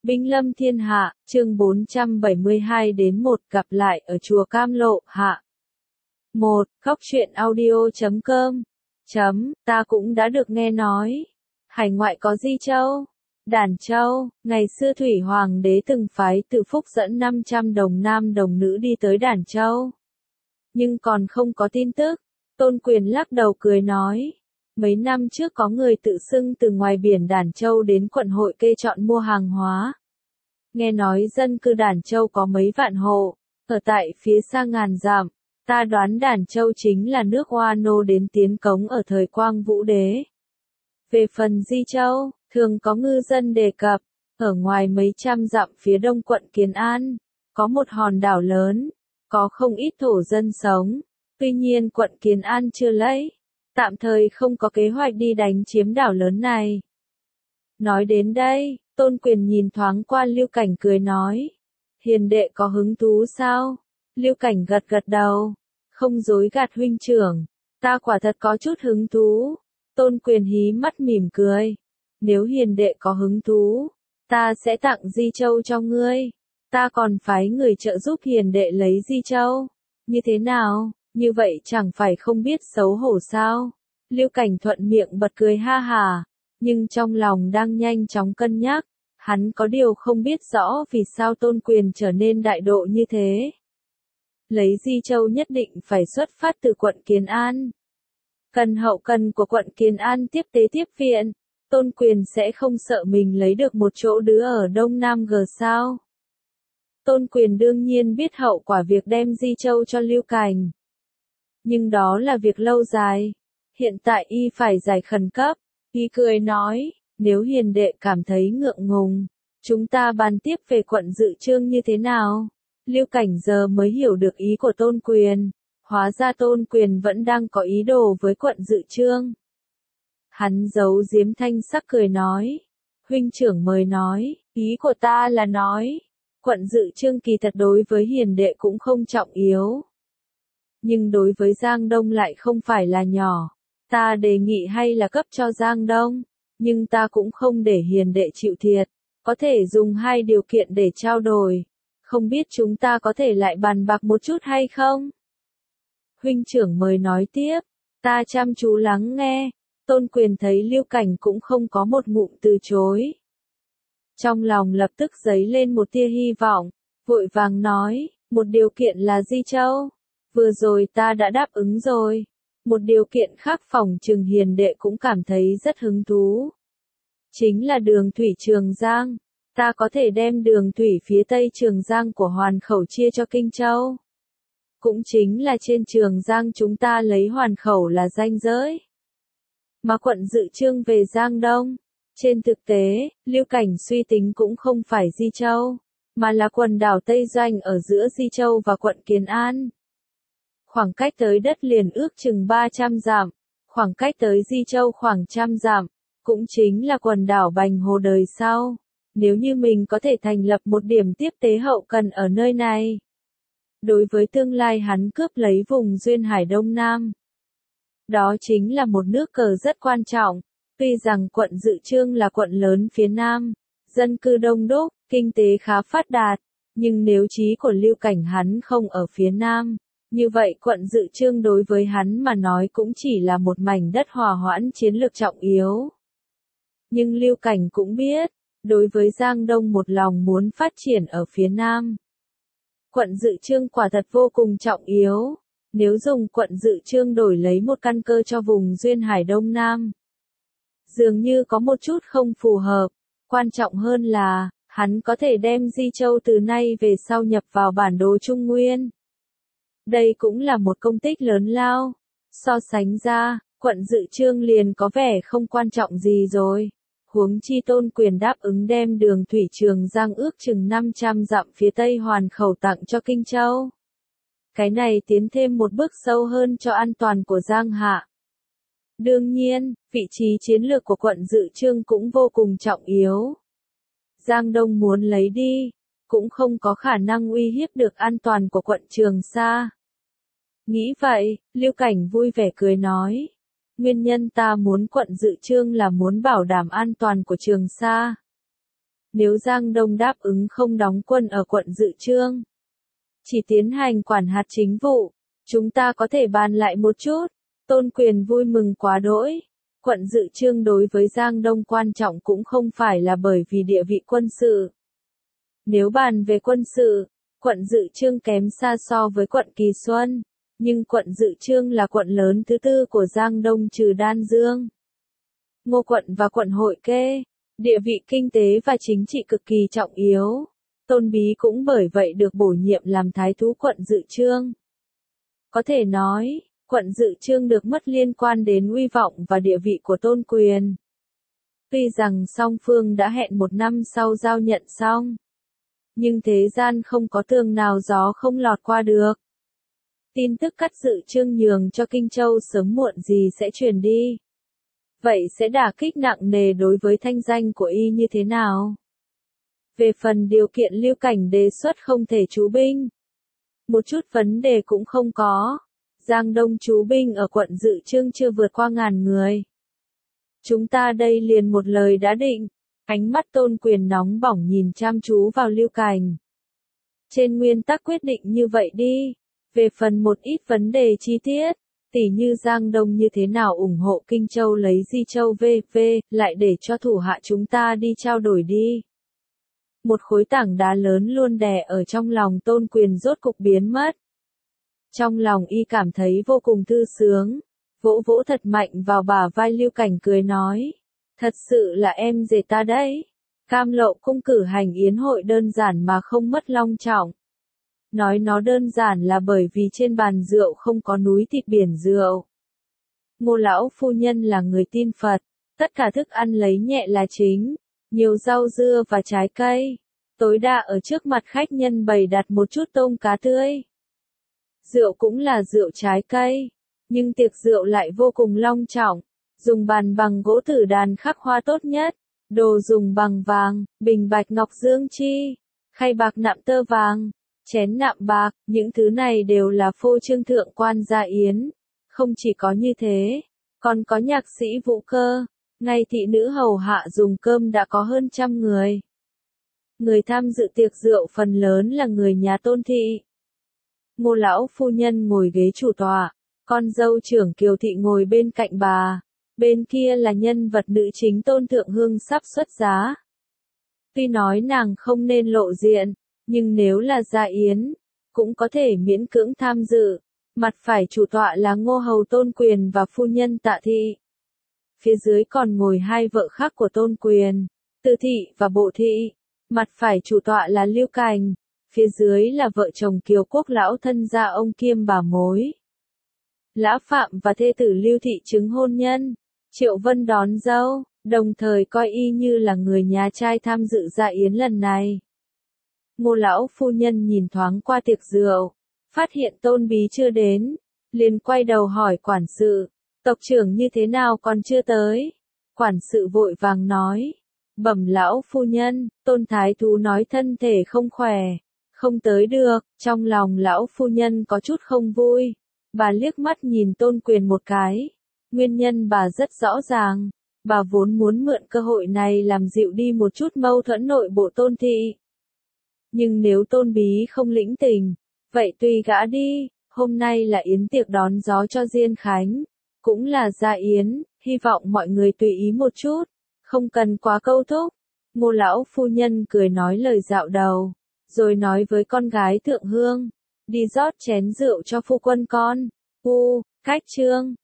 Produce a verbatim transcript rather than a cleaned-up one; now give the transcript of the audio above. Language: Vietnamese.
Binh lâm thiên hạ, chương bốn trăm bảy mươi hai đến một gặp lại ở chùa Cam Lộ, hạ. một. Khóc truyện audio chấm com. Chấm, ta cũng đã được nghe nói. Hải ngoại có Di Châu, Đản Châu, ngày xưa Thủy Hoàng đế từng phái Từ Phúc dẫn năm trăm đồng nam đồng nữ đi tới Đản Châu. Nhưng còn không có tin tức. Tôn Quyền lắc đầu cười nói. Mấy năm trước có người tự xưng từ ngoài biển Đản Châu đến quận Hội Kê chọn mua hàng hóa. Nghe nói dân cư Đản Châu có mấy vạn hộ, ở tại phía xa ngàn dặm. Ta đoán Đản Châu chính là nước Hoa Nô đến tiến cống ở thời Quang Vũ Đế. Về phần Di Châu, thường có ngư dân đề cập, ở ngoài mấy trăm dặm phía đông quận Kiến An, có một hòn đảo lớn, có không ít thổ dân sống. Tuy nhiên quận Kiến An chưa lấy, tạm thời không có kế hoạch đi đánh chiếm đảo lớn này. Nói đến đây, Tôn Quyền nhìn thoáng qua Lưu Cảnh cười nói. Hiền đệ có hứng thú sao? Lưu Cảnh gật gật đầu. Không dối gạt huynh trưởng. Ta quả thật có chút hứng thú. Tôn Quyền hí mắt mỉm cười. Nếu hiền đệ có hứng thú, ta sẽ tặng Di Châu cho ngươi. Ta còn phái người trợ giúp hiền đệ lấy Di Châu. Như thế nào? Như vậy chẳng phải không biết xấu hổ sao? Lưu Cảnh thuận miệng bật cười ha hà. Nhưng trong lòng đang nhanh chóng cân nhắc. Hắn có điều không biết rõ vì sao Tôn Quyền trở nên đại độ như thế. Lấy Di Châu nhất định phải xuất phát từ quận Kiến An. Cần hậu cần của quận Kiến An tiếp tế tiếp viện. Tôn Quyền sẽ không sợ mình lấy được một chỗ đứa ở Đông Nam G sao. Tôn Quyền đương nhiên biết hậu quả việc đem Di Châu cho Lưu Cảnh. Nhưng đó là việc lâu dài. Hiện tại y phải giải khẩn cấp. Y cười nói, nếu hiền đệ cảm thấy ngượng ngùng, chúng ta bàn tiếp về quận Dự Chương như thế nào? Lưu Cảnh giờ mới hiểu được ý của Tôn Quyền. Hóa ra Tôn Quyền vẫn đang có ý đồ với quận Dự Chương. Hắn giấu giếm thanh sắc cười nói. Huynh trưởng mời nói, ý của ta là nói. Quận Dự Chương kỳ thật đối với hiền đệ cũng không trọng yếu. Nhưng đối với Giang Đông lại không phải là nhỏ. Ta đề nghị hay là cấp cho Giang Đông. Nhưng ta cũng không để hiền đệ chịu thiệt. Có thể dùng hai điều kiện để trao đổi. Không biết chúng ta có thể lại bàn bạc một chút hay không? Huynh trưởng mời nói tiếp. Ta chăm chú lắng nghe. Tôn Quyền thấy Lưu Cảnh cũng không có một ngụm từ chối. Trong lòng lập tức dấy lên một tia hy vọng. Vội vàng nói. Một điều kiện là Di Châu. Vừa rồi ta đã đáp ứng rồi. Một điều kiện khác phòng Trường hiền đệ cũng cảm thấy rất hứng thú. Chính là đường thủy Trường Giang. Ta có thể đem đường thủy phía tây Trường Giang của Hoàn Khẩu chia cho Kinh Châu. Cũng chính là trên Trường Giang chúng ta lấy Hoàn Khẩu là ranh giới. Mà quận Dự Chương về Giang Đông. Trên thực tế, Lưu Cảnh suy tính cũng không phải Di Châu, mà là quần đảo Tây Doanh ở giữa Di Châu và quận Kiến An. Khoảng cách tới đất liền ước chừng ba trăm dặm, khoảng cách tới Di Châu khoảng trăm dặm, cũng chính là quần đảo Bành Hồ đời sau. Nếu như mình có thể thành lập một điểm tiếp tế hậu cần ở nơi này, đối với tương lai hắn cướp lấy vùng duyên hải Đông Nam, đó chính là một nước cờ rất quan trọng. Tuy rằng quận Dự Chương là quận lớn phía Nam, dân cư đông đúc, kinh tế khá phát đạt, nhưng nếu chí của Lưu Cảnh hắn không ở phía Nam, như vậy quận Dự Chương đối với hắn mà nói cũng chỉ là một mảnh đất hòa hoãn chiến lược trọng yếu. Nhưng Lưu Cảnh cũng biết, đối với Giang Đông một lòng muốn phát triển ở phía Nam, quận Dự Chương quả thật vô cùng trọng yếu. Nếu dùng quận Dự Chương đổi lấy một căn cơ cho vùng duyên hải Đông Nam, dường như có một chút không phù hợp. Quan trọng hơn là, hắn có thể đem Di Châu từ nay về sau nhập vào bản đồ Trung Nguyên. Đây cũng là một công tích lớn lao. So sánh ra, quận Dự Chương liền có vẻ không quan trọng gì rồi. Huống chi Tôn Quyền đáp ứng đem đường thủy Trường Giang ước chừng năm trăm dặm phía tây Hoàn Khẩu tặng cho Kinh Châu. Cái này tiến thêm một bước sâu hơn cho an toàn của Giang Hạ. Đương nhiên, vị trí chiến lược của quận Dự Chương cũng vô cùng trọng yếu. Giang Đông muốn lấy đi, cũng không có khả năng uy hiếp được an toàn của quận Trường Sa. Nghĩ vậy, Lưu Cảnh vui vẻ cười nói. Nguyên nhân ta muốn quận Dự Chương là muốn bảo đảm an toàn của Trường Sa. Nếu Giang Đông đáp ứng không đóng quân ở quận Dự Chương, chỉ tiến hành quản hạt chính vụ, chúng ta có thể bàn lại một chút. Tôn Quyền vui mừng quá đỗi. Quận Dự Chương đối với Giang Đông quan trọng cũng không phải là bởi vì địa vị quân sự. Nếu bàn về quân sự, quận Dự Chương kém xa so với quận Kỳ Xuân, nhưng quận Dự Chương là quận lớn thứ tư của Giang Đông trừ Đan Dương, Ngô quận và quận Hội Kê, địa vị kinh tế và chính trị cực kỳ trọng yếu. Tôn Bí cũng bởi vậy được bổ nhiệm làm thái thú quận Dự Chương. Có thể nói, quận Dự Chương được mất liên quan đến uy vọng và địa vị của Tôn Quyền. Tuy rằng song phương đã hẹn một năm sau giao nhận xong, nhưng thế gian không có tường nào gió không lọt qua được. Tin tức cắt Dự Chương nhường cho Kinh Châu sớm muộn gì sẽ truyền đi. Vậy sẽ đả kích nặng nề đối với thanh danh của y như thế nào? Về phần điều kiện Lưu Cảnh đề xuất không thể trú binh, một chút vấn đề cũng không có. Giang Đông trú binh ở quận Dự Chương chưa vượt qua ngàn người. Chúng ta đây liền một lời đã định. Ánh mắt Tôn Quyền nóng bỏng nhìn chăm chú vào Lưu Cảnh. Trên nguyên tắc quyết định như vậy đi. Về phần một ít vấn đề chi tiết, tỉ như Giang Đông như thế nào ủng hộ Kinh Châu lấy Di Châu vân vân, lại để cho thủ hạ chúng ta đi trao đổi đi. Một khối tảng đá lớn luôn đè ở trong lòng Tôn Quyền rốt cục biến mất. Trong lòng y cảm thấy vô cùng thư sướng, vỗ vỗ thật mạnh vào bả vai Lưu Cảnh cười nói. Thật sự là em rể ta đấy. Cam Lộ cung cử hành yến hội đơn giản mà không mất long trọng. Nói nó đơn giản là bởi vì trên bàn rượu không có núi thịt biển rượu. Ngô lão phu nhân là người tin Phật, tất cả thức ăn lấy nhẹ là chính, nhiều rau dưa và trái cây. Tối đa ở trước mặt khách nhân bày đặt một chút tôm cá tươi. Rượu cũng là rượu trái cây, nhưng tiệc rượu lại vô cùng long trọng. Dùng bàn bằng gỗ tử đàn khắc hoa tốt nhất, đồ dùng bằng vàng, bình bạch ngọc dương chi, khay bạc nạm tơ vàng, chén nạm bạc, những thứ này đều là phô trương thượng quan gia yến. Không chỉ có như thế, còn có nhạc sĩ vũ cơ, ngay thị nữ hầu hạ dùng cơm đã có hơn trăm người. Người tham dự tiệc rượu phần lớn là người nhà Tôn thị. Ngô lão phu nhân ngồi ghế chủ tọa, con dâu trưởng Kiều thị ngồi bên cạnh bà. Bên kia là nhân vật nữ chính Tôn Thượng Hương sắp xuất giá. Tuy nói nàng không nên lộ diện, nhưng nếu là gia yến, cũng có thể miễn cưỡng tham dự. Mặt phải chủ tọa là Ngô hầu Tôn Quyền và phu nhân Tạ thị. Phía dưới còn ngồi hai vợ khác của Tôn Quyền, Từ thị và Bộ thị. Mặt phải chủ tọa là Lưu Cảnh, phía dưới là vợ chồng Kiều Quốc lão thân gia ông kiêm bà mối. Lã Phạm và thê tử Lưu thị chứng hôn nhân. Triệu Vân đón dâu, đồng thời coi y như là người nhà trai tham dự gia yến lần này. Ngô lão phu nhân nhìn thoáng qua tiệc rượu, phát hiện Tôn Bí chưa đến, liền quay đầu hỏi quản sự, tộc trưởng như thế nào còn chưa tới. Quản sự vội vàng nói, bẩm lão phu nhân, Tôn thái thú nói thân thể không khỏe, không tới được. Trong lòng lão phu nhân có chút không vui, bà liếc mắt nhìn Tôn Quyền một cái. Nguyên nhân bà rất rõ ràng, bà vốn muốn mượn cơ hội này làm dịu đi một chút mâu thuẫn nội bộ Tôn thị. Nhưng nếu Tôn Bí không lĩnh tình, vậy tùy gã đi. Hôm nay là yến tiệc đón gió cho Diên Khánh, cũng là gia yến, hy vọng mọi người tùy ý một chút, không cần quá câu thúc. Ngô lão phu nhân cười nói lời dạo đầu, rồi nói với con gái Thượng Hương, đi rót chén rượu cho phu quân con. U, khách trương.